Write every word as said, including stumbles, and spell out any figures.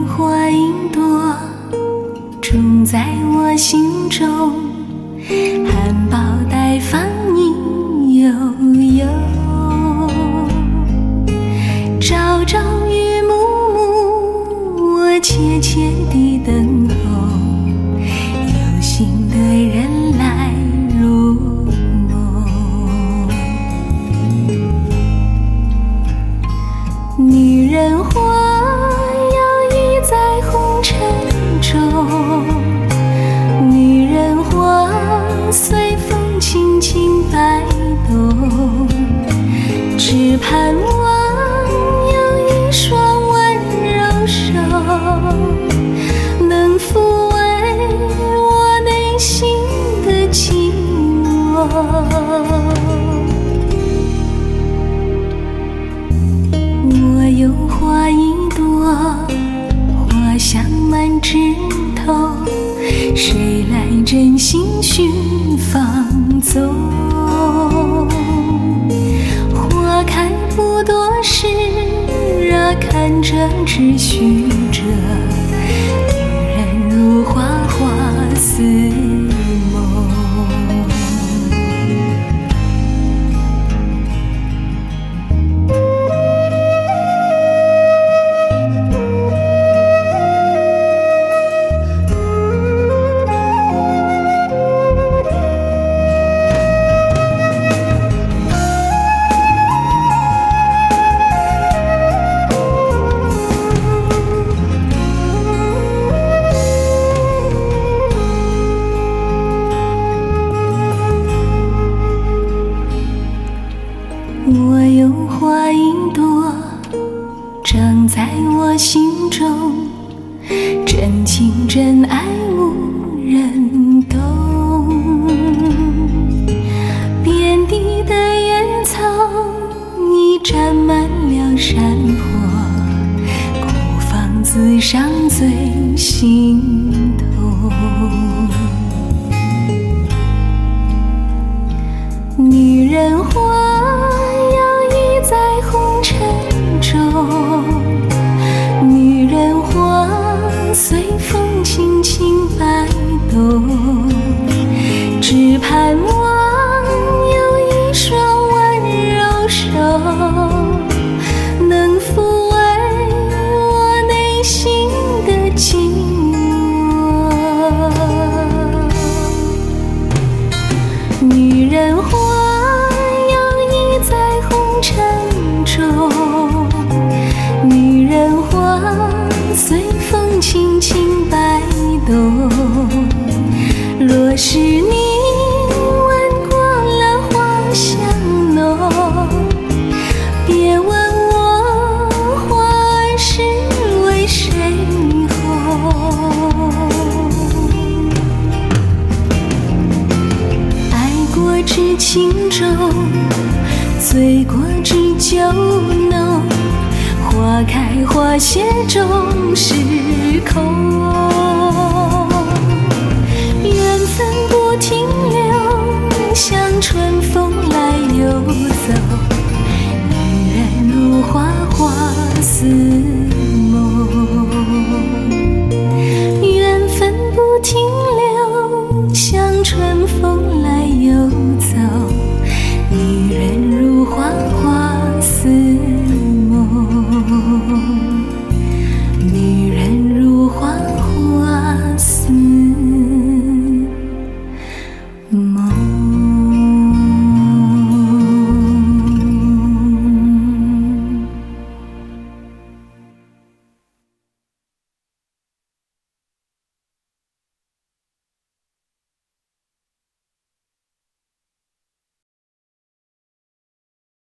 花一朵，种在我心中，含苞待放你悠悠。朝朝与暮暮，我切切地等候，有心的人来入梦。女人花摇曳在红尘中，女人花随风轻轻摆动，只盼望有一双温柔手，能抚慰我内心的寂寞。我有花一朵，花香满枝头，谁来真心寻芳踪？花开不多时啊，看着只虚着，女人如花，花似梦。我有花一朵，长在我心中，真情真爱无人懂。遍地的野草已沾满了山坡，孤芳自赏最心痛。女人花在红尘中，女人花随风轻轻摆动，只盼望有一双温柔手，能抚慰我内心的寂寞。女人花女人花随风轻轻摆动，若是你闻过了花香浓，别问我花儿是为谁红。爱过知情重，醉过知酒浓，花开花谢终是空。缘分不停留，像春风来又走，女人如花，花似